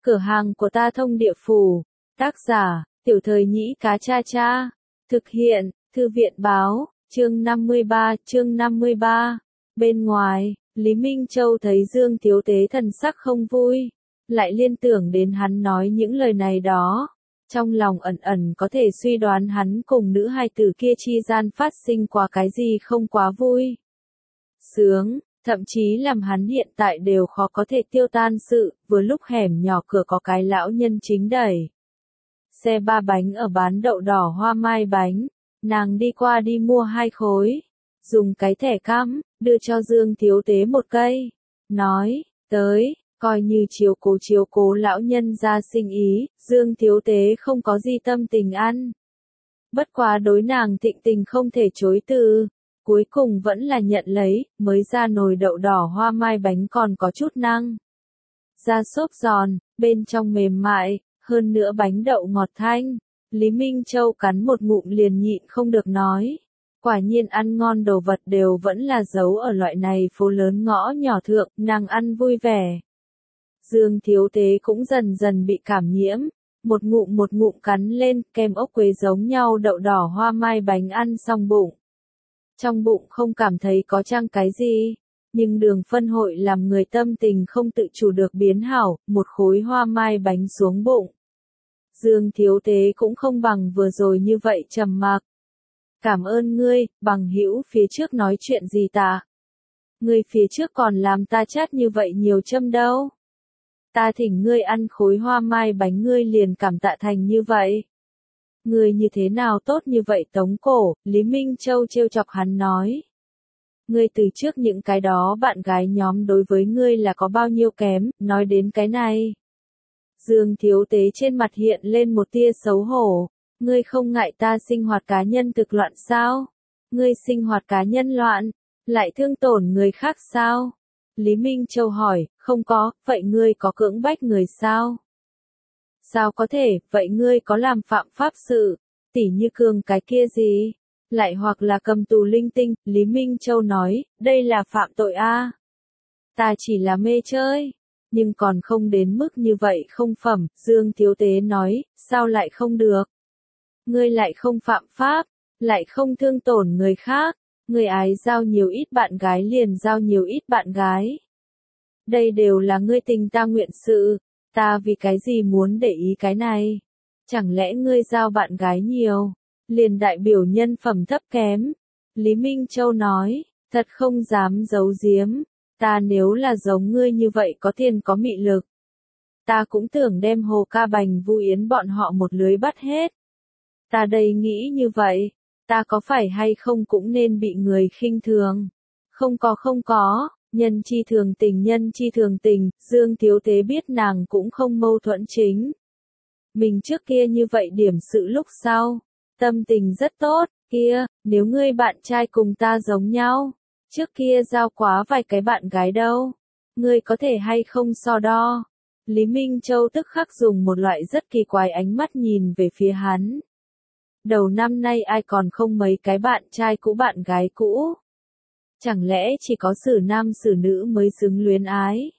Cửa hàng của ta thông địa phủ. Tác giả, Tiểu Thời Nhĩ Cá Cha Cha. Thực hiện, Thư viện báo, chương 53. Bên ngoài, Lý Minh Châu thấy Dương Thiếu Tế thần sắc không vui, lại liên tưởng đến hắn nói những lời này đó. Trong lòng ẩn ẩn có thể suy đoán hắn cùng nữ hài tử kia chi gian phát sinh qua cái gì không quá vui. Sướng, thậm chí làm hắn hiện tại đều khó có thể tiêu tan sự, vừa lúc hẻm nhỏ cửa có cái lão nhân chính đẩy xe ba bánh ở bán đậu đỏ hoa mai bánh, nàng đi qua đi mua 2 khối, dùng cái thẻ cắm, đưa cho Dương Thiếu Tế một cây, nói, tới, coi như chiếu cố lão nhân ra sinh ý, Dương Thiếu Tế không có gì tâm tình ăn. Bất quá đối nàng thịnh tình không thể chối từ, cuối cùng vẫn là nhận lấy, mới ra nồi đậu đỏ hoa mai bánh còn có chút năng. Da xốp giòn, bên trong mềm mại, hơn nữa bánh đậu ngọt thanh. Lý Minh Châu cắn một ngụm liền nhịn không được nói. Quả nhiên ăn ngon đồ vật đều vẫn là giấu ở loại này phố lớn ngõ nhỏ thượng, nàng ăn vui vẻ. Dương Thiếu Tế cũng dần dần bị cảm nhiễm, một ngụm cắn lên, kem ốc quế giống nhau đậu đỏ hoa mai bánh ăn xong bụng. Trong bụng không cảm thấy có chăng cái gì, nhưng đường phân hội làm người tâm tình không tự chủ được biến hảo, một khối hoa mai bánh xuống bụng. Dương Thiếu Tế cũng không bằng vừa rồi như vậy trầm mặc. Cảm ơn ngươi, bằng hữu phía trước nói chuyện gì ta? Ngươi phía trước còn làm ta chát như vậy nhiều châm đâu. Ta thỉnh ngươi ăn khối hoa mai bánh ngươi liền cảm tạ thành như vậy. Ngươi như thế nào tốt như vậy tống cổ, Lý Minh Châu trêu chọc hắn nói. Ngươi từ trước những cái đó bạn gái nhóm đối với ngươi là có bao nhiêu kém, nói đến cái này. Dương Thiếu Tế trên mặt hiện lên một tia xấu hổ. Ngươi không ngại ta sinh hoạt cá nhân thực loạn sao? Ngươi sinh hoạt cá nhân loạn, lại thương tổn người khác sao? Lý Minh Châu hỏi, không có, vậy ngươi có cưỡng bách người sao? Sao có thể, vậy ngươi có làm phạm pháp sự, tỉ như cường cái kia gì? Lại hoặc là cầm tù linh tinh, Lý Minh Châu nói, đây là phạm tội a. Ta chỉ là mê chơi, nhưng còn không đến mức như vậy không phẩm, Dương Thiếu Tế nói, sao lại không được? Ngươi lại không phạm pháp, lại không thương tổn người khác, ngươi ái giao nhiều ít bạn gái liền giao nhiều ít bạn gái. Đây đều là ngươi tình ta nguyện sự, ta vì cái gì muốn để ý cái này? Chẳng lẽ ngươi giao bạn gái nhiều, liền đại biểu nhân phẩm thấp kém? Lý Minh Châu nói, thật không dám giấu giếm, ta nếu là giống ngươi như vậy có tiền có mị lực. Ta cũng tưởng đem Hồ Ca Bành Vu Yến bọn họ một lưới bắt hết. Ta đây nghĩ như vậy, ta có phải hay không cũng nên bị người khinh thường. Không có, nhân chi thường tình, Dương Thiếu Tế biết nàng cũng không mâu thuẫn chính. Mình trước kia như vậy điểm sự lúc sau, tâm tình rất tốt, kia, nếu ngươi bạn trai cùng ta giống nhau, trước kia giao quá vài cái bạn gái đâu, ngươi có thể hay không so đo. Lý Minh Châu tức khắc dùng một loại rất kỳ quái ánh mắt nhìn về phía hắn. Đầu năm nay ai còn không mấy cái bạn trai cũ bạn gái cũ? Chẳng lẽ chỉ có xử nam xử nữ mới xứng luyến ái?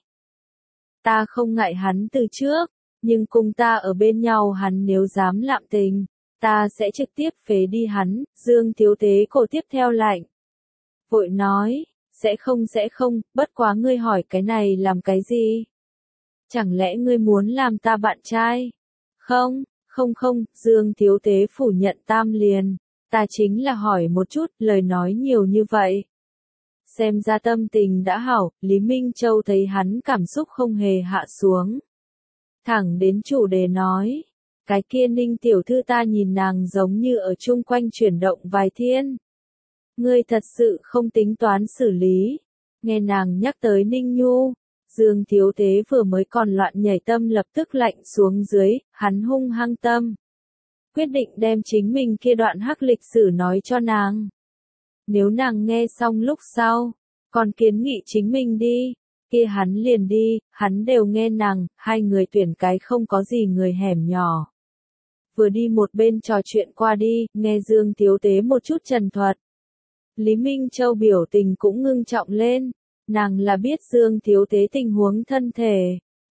Ta không ngại hắn từ trước, nhưng cùng ta ở bên nhau hắn nếu dám lạm tình, ta sẽ trực tiếp phế đi hắn. Dương Thiếu Tế cổ tiếp theo lạnh. Vội nói, sẽ không, bất quá ngươi hỏi cái này làm cái gì? Chẳng lẽ ngươi muốn làm ta bạn trai? Không, Dương Thiếu Tế phủ nhận tam liền, ta chính là hỏi một chút, lời nói nhiều như vậy. Xem ra tâm tình đã hảo, Lý Minh Châu thấy hắn cảm xúc không hề hạ xuống. Thẳng đến chủ đề nói, cái kia Ninh tiểu thư ta nhìn nàng giống như ở chung quanh chuyển động vài thiên. Ngươi thật sự không tính toán xử lý, nghe nàng nhắc tới Ninh Nhu. Dương Thiếu Tế vừa mới còn loạn nhảy tâm lập tức lạnh xuống dưới, hắn hung hăng tâm. Quyết định đem chính mình kia đoạn hắc lịch sử nói cho nàng. Nếu nàng nghe xong lúc sau, còn kiến nghị chính mình đi, kia hắn liền đi, hắn đều nghe nàng, hai người tuyển cái không có gì người hẻm nhỏ. Vừa đi một bên trò chuyện qua đi, nghe Dương Thiếu Tế một chút trần thuật. Lý Minh Châu biểu tình cũng ngưng trọng lên. Nàng là biết Dương Thiếu Tế tình huống thân thể,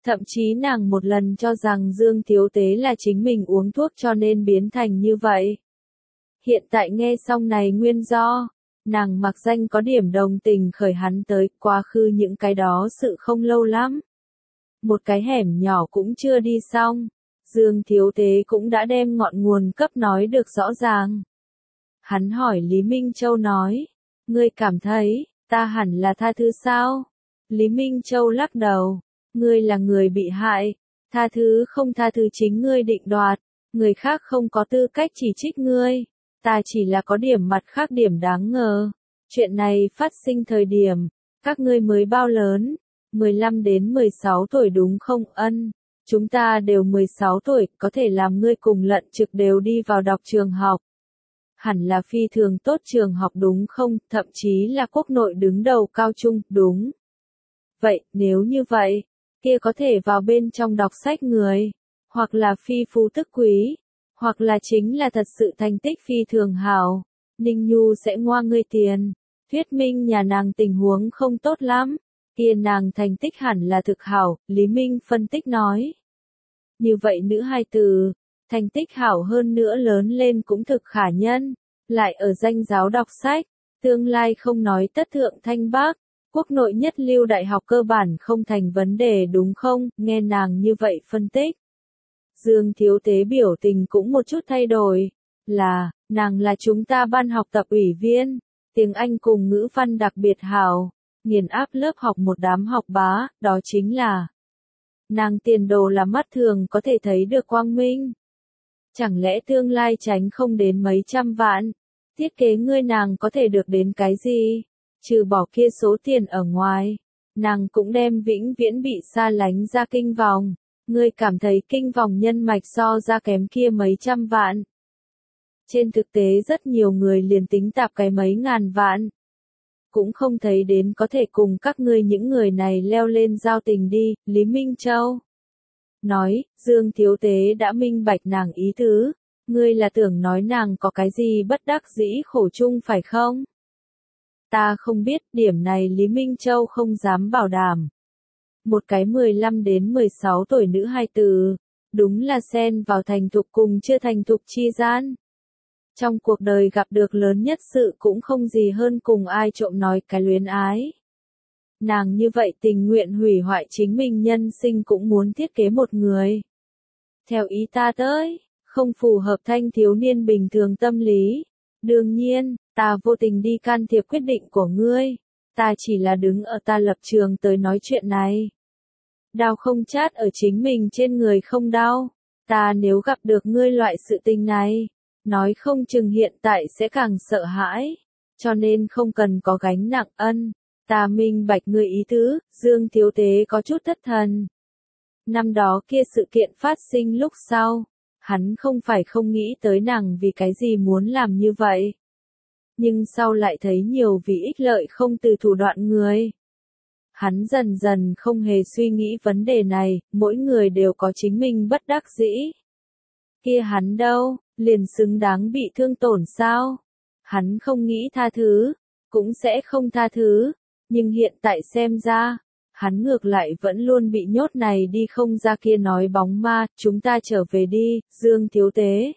Thậm chí nàng một lần cho rằng Dương Thiếu Tế là chính mình uống thuốc cho nên biến thành như vậy. Hiện tại nghe xong này nguyên do, nàng mặc danh có điểm đồng tình khởi hắn tới quá khứ những cái đó sự không lâu lắm. Một cái hẻm nhỏ cũng chưa đi xong, Dương Thiếu Tế cũng đã đem ngọn nguồn cấp nói được rõ ràng. Hắn hỏi Lý Minh Châu nói, ngươi cảm thấy, ta hẳn là tha thứ sao? Lý Minh Châu lắc đầu, ngươi là người bị hại, tha thứ không tha thứ chính ngươi định đoạt, người khác không có tư cách chỉ trích ngươi, ta chỉ là có điểm mặt khác điểm đáng ngờ. Chuyện này phát sinh thời điểm, các ngươi mới bao lớn, 15 đến 16 tuổi đúng không Ân? Chúng ta đều 16 tuổi, có thể làm ngươi cùng Lận Trực đều đi vào đọc trường học. Hẳn là phi thường tốt trường học đúng không, thậm chí là quốc nội đứng đầu cao trung, đúng. Vậy, nếu như vậy, kia có thể vào bên trong đọc sách người, hoặc là phi phú tức quý, hoặc là chính là thật sự thành tích phi thường hảo. Ninh Nhu sẽ ngoa ngươi tiền, thuyết minh nhà nàng tình huống không tốt lắm, kia nàng thành tích hẳn là thực hảo, Lý Minh phân tích nói. Như vậy nữ hai từ, thành tích hảo hơn nữa lớn lên cũng thực khả nhân, lại ở danh giáo đọc sách, tương lai không nói tất thượng thanh bác, quốc nội nhất lưu đại học cơ bản không thành vấn đề đúng không, nghe nàng như vậy phân tích. Dương Thiếu Tế biểu tình cũng một chút thay đổi, nàng là chúng ta ban học tập ủy viên, tiếng Anh cùng ngữ văn đặc biệt hảo, nghiền áp lớp học một đám học bá, đó chính là nàng tiền đồ là mắt thường có thể thấy được quang minh. Chẳng lẽ tương lai tránh không đến mấy trăm vạn, thiết kế ngươi nàng có thể được đến cái gì, trừ bỏ kia số tiền ở ngoài, nàng cũng đem vĩnh viễn bị xa lánh ra kinh vòng, ngươi cảm thấy kinh vòng nhân mạch so ra kém kia mấy trăm vạn. Trên thực tế rất nhiều người liền tính tạp cái mấy ngàn vạn, cũng không thấy đến có thể cùng các ngươi những người này leo lên giao tình đi, Lý Minh Châu nói, Dương Thiếu Tế đã minh bạch nàng ý tứ, ngươi là tưởng nói nàng có cái gì bất đắc dĩ khổ chung phải không? Ta không biết, điểm này Lý Minh Châu không dám bảo đảm. Một cái 15 đến 16 tuổi nữ hài tử, đúng là xen vào thành thục cùng chưa thành thục chi gian. Trong cuộc đời gặp được lớn nhất sự cũng không gì hơn cùng ai trộm nói cái luyến ái. Nàng như vậy tình nguyện hủy hoại chính mình nhân sinh cũng muốn thiết kế một người. Theo ý ta tới, không phù hợp thanh thiếu niên bình thường tâm lý. Đương nhiên, ta vô tình đi can thiệp quyết định của ngươi. Ta chỉ là đứng ở ta lập trường tới nói chuyện này. Đau không chát ở chính mình trên người không đau. Ta nếu gặp được ngươi loại sự tình này, nói không chừng hiện tại sẽ càng sợ hãi. Cho nên không cần có gánh nặng Ân. Ta minh bạch ngươi ý tứ, Dương Thiếu Tế có chút thất thần. Năm đó kia sự kiện phát sinh lúc sau, hắn không phải không nghĩ tới nàng vì cái gì muốn làm như vậy. Nhưng sau lại thấy nhiều vì ích lợi không từ thủ đoạn người. Hắn dần dần không hề suy nghĩ vấn đề này, mỗi người đều có chính mình bất đắc dĩ. Kia hắn đâu, liền xứng đáng bị thương tổn sao? Hắn không nghĩ tha thứ, cũng sẽ không tha thứ. Nhưng hiện tại xem ra, hắn ngược lại vẫn luôn bị nhốt này đi không ra kia nói bóng ma, chúng ta trở về đi, Dương Thiếu Tế.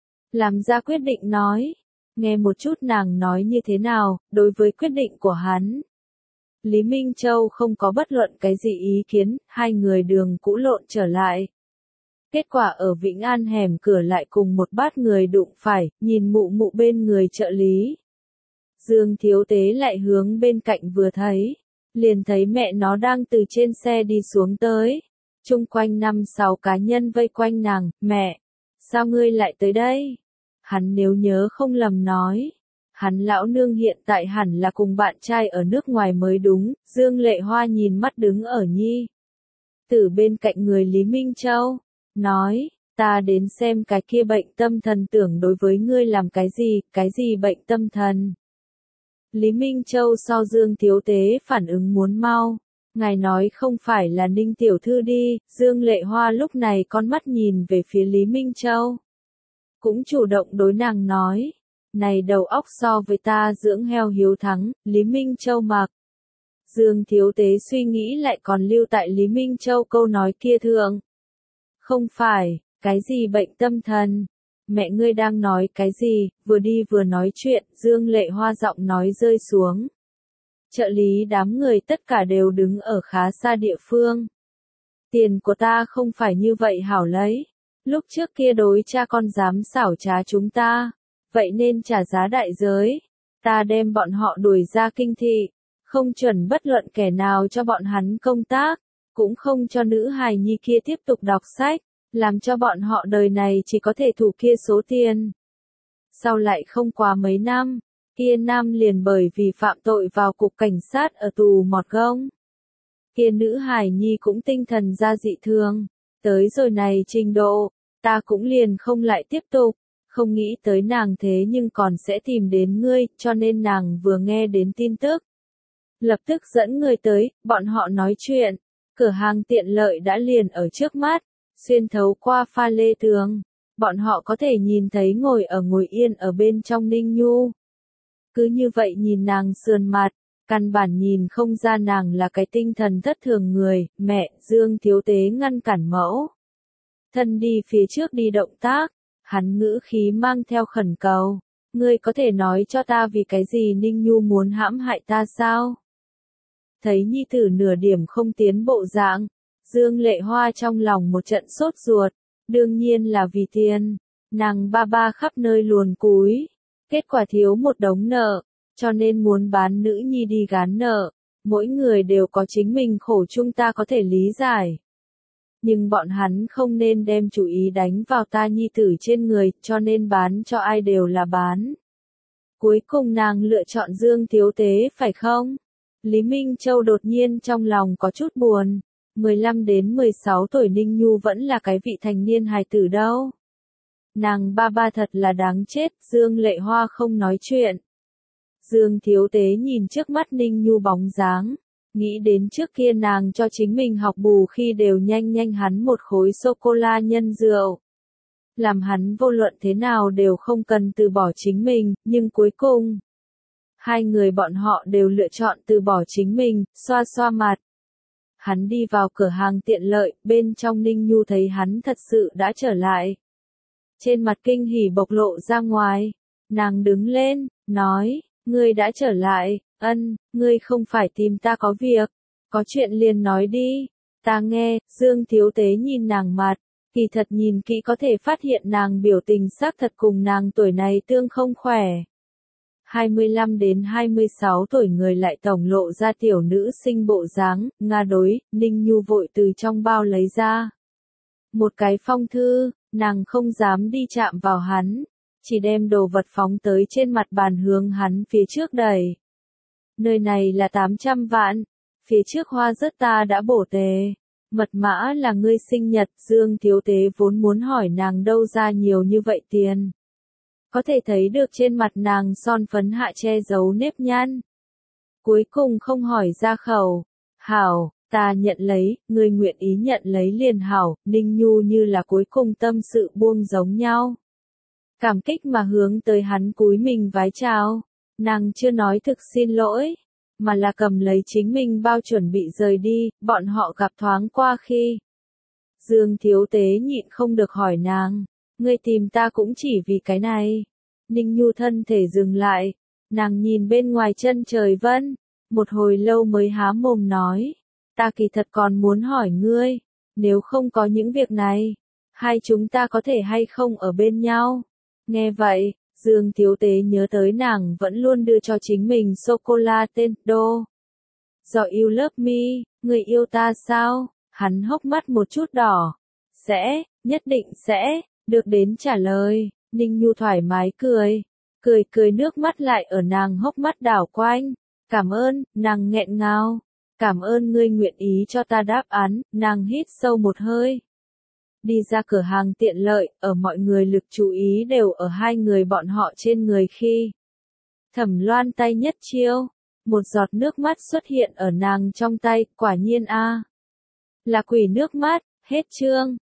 Làm ra quyết định nói, nghe một chút nàng nói như thế nào, đối với quyết định của hắn. Lý Minh Châu không có bất luận cái gì ý kiến, hai người đường cũ lộn trở lại. Kết quả ở Vĩnh An hẻm cửa lại cùng một bát người đụng phải, nhìn mụ mụ bên người trợ lý. Dương Thiếu Tế lại hướng bên cạnh vừa thấy, liền thấy mẹ nó đang từ trên xe đi xuống tới. Chung quanh 5-6 cá nhân vây quanh nàng, mẹ, sao ngươi lại tới đây? Hắn nếu nhớ không lầm nói, hắn lão nương hiện tại hẳn là cùng bạn trai ở nước ngoài mới đúng, Dương Lệ Hoa nhìn mắt đứng ở nhi. Từ bên cạnh người Lý Minh Châu, nói, ta đến xem cái kia bệnh tâm thần tưởng đối với ngươi làm cái gì bệnh tâm thần. Lý Minh Châu so Dương Thiếu Tế phản ứng muốn mau. Ngài nói không phải là Ninh Tiểu Thư đi, Dương Lệ Hoa lúc này con mắt nhìn về phía Lý Minh Châu. Cũng chủ động đối nàng nói. Này đầu óc so với ta dưỡng heo hiếu thắng, Lý Minh Châu mặc. Dương Thiếu Tế suy nghĩ lại còn lưu tại Lý Minh Châu câu nói kia thượng. Không phải, cái gì bệnh tâm thần? Mẹ ngươi đang nói cái gì? Vừa đi vừa nói chuyện, Dương Lệ Hoa giọng nói rơi xuống. Trợ lý đám người tất cả đều đứng ở khá xa địa phương. Tiền của ta không phải như vậy hảo lấy. Lúc trước kia đối cha con dám xảo trá chúng ta. Vậy nên trả giá đại giới. Ta đem bọn họ đuổi ra kinh thị. Không chuẩn bất luận kẻ nào cho bọn hắn công tác. Cũng không cho nữ hài nhi kia tiếp tục đọc sách. Làm cho bọn họ đời này chỉ có thể thủ kia số tiền. Sau lại không quá mấy năm, kia nam liền bởi vì phạm tội vào cục cảnh sát ở tù mọt gông. Kia nữ hài nhi cũng tinh thần ra dị thường. Tới rồi này trình độ, ta cũng liền không lại tiếp tục. Không nghĩ tới nàng thế nhưng còn sẽ tìm đến ngươi, cho nên nàng vừa nghe đến tin tức. Lập tức dẫn người tới, bọn họ nói chuyện. Cửa hàng tiện lợi đã liền ở trước mắt. Xuyên thấu qua pha lê tường, bọn họ có thể nhìn thấy ngồi yên ở bên trong Ninh Nhu. Cứ như vậy nhìn nàng sườn mặt, căn bản nhìn không ra nàng là cái tinh thần thất thường người. Mẹ, Dương Thiếu Tế ngăn cản mẫu thân đi phía trước đi động tác, hắn ngữ khí mang theo khẩn cầu. Ngươi có thể nói cho ta vì cái gì Ninh Nhu muốn hãm hại ta sao? Thấy nhi tử nửa điểm không tiến bộ dạng. Dương Lệ Hoa trong lòng một trận sốt ruột, đương nhiên là vì tiền, nàng ba ba khắp nơi luồn cúi, kết quả thiếu một đống nợ, cho nên muốn bán nữ nhi đi gán nợ, mỗi người đều có chính mình khổ chung ta có thể lý giải. Nhưng bọn hắn không nên đem chủ ý đánh vào ta nhi tử trên người, cho nên bán cho ai đều là bán. Cuối cùng nàng lựa chọn Dương Thiếu Tế phải không? Lý Minh Châu đột nhiên trong lòng có chút buồn. 15 đến 16 tuổi Ninh Nhu vẫn là cái vị thành niên hài tử đâu. Nàng ba ba thật là đáng chết, Dương Lệ Hoa không nói chuyện. Dương Thiếu Tế nhìn trước mắt Ninh Nhu bóng dáng, nghĩ đến trước kia nàng cho chính mình học bù khi đều nhanh hắn một khối sô-cô-la nhân rượu. Làm hắn vô luận thế nào đều không cần từ bỏ chính mình, nhưng cuối cùng, hai người bọn họ đều lựa chọn từ bỏ chính mình, xoa xoa mặt. Hắn đi vào cửa hàng tiện lợi, bên trong Ninh Nhu thấy hắn thật sự đã trở lại. Trên mặt kinh hỉ bộc lộ ra ngoài, nàng đứng lên, nói, ngươi đã trở lại, ngươi không phải tìm ta có việc, có chuyện liền nói đi, ta nghe. Dương Thiếu Tế nhìn nàng mặt, kỳ thật nhìn kỹ có thể phát hiện nàng biểu tình xác thật cùng nàng tuổi này tương không khỏe. 25 đến 26 tuổi người lại tổng lộ ra tiểu nữ sinh bộ dáng, Nga đối, Ninh Nhu vội từ trong bao lấy ra. Một cái phong thư, nàng không dám đi chạm vào hắn, chỉ đem đồ vật phóng tới trên mặt bàn hướng hắn phía trước đẩy. Nơi này là 800 vạn, phía trước hoa rất ta đã bổ tề. Mật mã là ngươi sinh nhật, Dương Thiếu Tế vốn muốn hỏi nàng đâu ra nhiều như vậy tiền. Có thể thấy được trên mặt nàng son phấn hạ che giấu nếp nhăn. Cuối cùng không hỏi ra khẩu. Hảo, ta nhận lấy, ngươi nguyện ý nhận lấy liền hảo, Ninh Nhu như là cuối cùng tâm sự buông giống nhau. Cảm kích mà hướng tới hắn cúi mình vái chào. Nàng chưa nói thực xin lỗi, mà là cầm lấy chính mình bao chuẩn bị rời đi, bọn họ gặp thoáng qua khi. Dương Thiếu Tế nhịn không được hỏi nàng. Ngươi tìm ta cũng chỉ vì cái này. Ninh Nhu thân thể dừng lại, nàng nhìn bên ngoài chân trời vân, một hồi lâu mới há mồm nói, ta kỳ thật còn muốn hỏi ngươi, nếu không có những việc này, hai chúng ta có thể hay không ở bên nhau. Nghe vậy, Dương Thiếu Tế nhớ tới nàng vẫn luôn đưa cho chính mình sô-cô-la tên Đô. Do you love me, người yêu ta sao? Hắn hốc mắt một chút đỏ. Sẽ, nhất định sẽ. Được đến trả lời, Ninh Nhu thoải mái cười nước mắt lại ở nàng hốc mắt đảo quanh. Cảm ơn, nàng nghẹn ngào. Cảm ơn ngươi nguyện ý cho ta đáp án, nàng hít sâu một hơi. Đi ra cửa hàng tiện lợi, ở mọi người lực chú ý đều ở hai người bọn họ trên người khi. Thẩm Loan tay nhất chiêu, một giọt nước mắt xuất hiện ở nàng trong tay, quả nhiên a, là quỷ nước mắt, hết chương.